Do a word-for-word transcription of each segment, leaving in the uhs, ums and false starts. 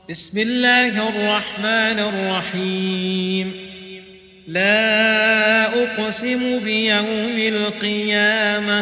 بسم الله الرحمن الرحيم لا أقسم بيوم القيامة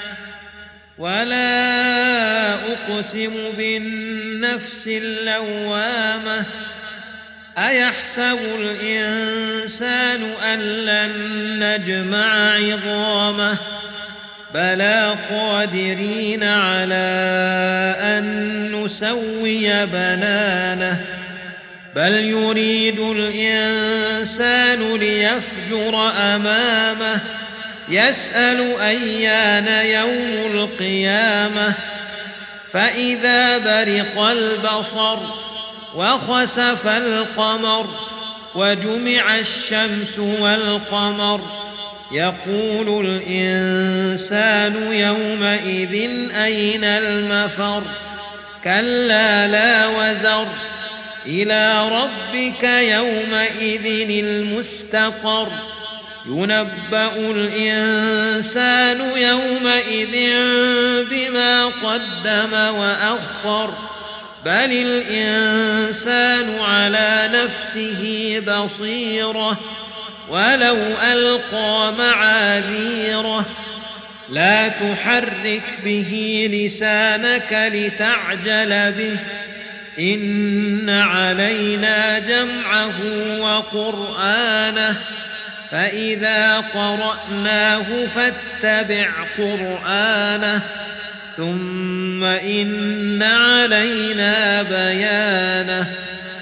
ولا أقسم بالنفس اللوامة أيحسب الإنسان أن لن نجمع عظامه بلى قادرين على أن نسوي بنانه بل يريد الإنسان ليفجر أمامه يسأل أيان يوم القيامة فإذا برق البصر وخسف القمر وجمع الشمس والقمر يقول الإنسان يومئذ أين المفر كلا لا وزر إلى ربك يومئذ المستقر ينبأ الإنسان يومئذ بما قدم وأخر بل الإنسان على نفسه بصيرة ولو ألقى معاذيره لا تحرك به لسانك لتعجل به إن علينا جمعه وقرآنه فإذا قرأناه فاتبع قرآنه ثم إن علينا بيانه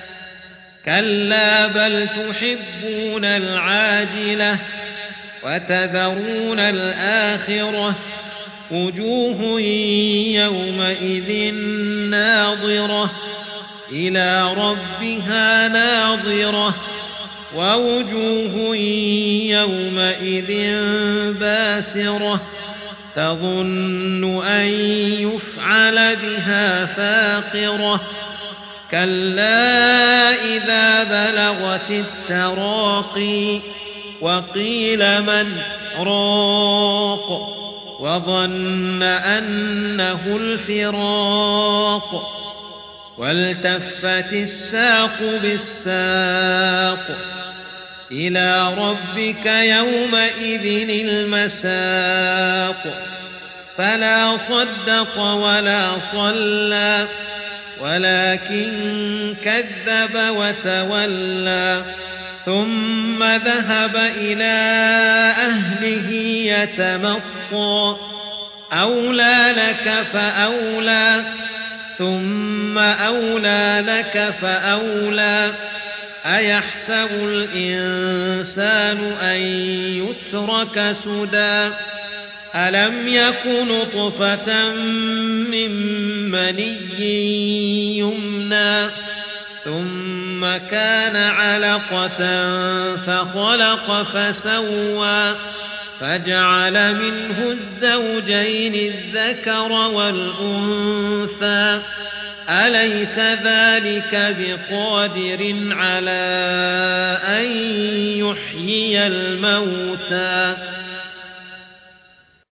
كلا بل تحبون العاجلة وتذرون الآخرة وجوه يومئذ ناظرة إلى ربها ناظرة ووجوه يومئذ باسرة تظن أن يفعل بها فاقرة كلا إذا بلغت التراقي وقيل من راق وظن أنه الفراق والتفت الساق بالساق إلى ربك يومئذ المساق فلا صدق ولا صلى ولكن كذب وتولى ثم ذهب إلى أهله يتمطى أولى لك فأولى ثم أولى لك فأولى أيحسب الإنسان أن يترك سدى ألم يك نطفة من مني يمنى ثم كان علقة فخلق فسوى فجعل منه الزوجين الذكر والأنثى أليس ذلك بقادر على أن يحيي الموتى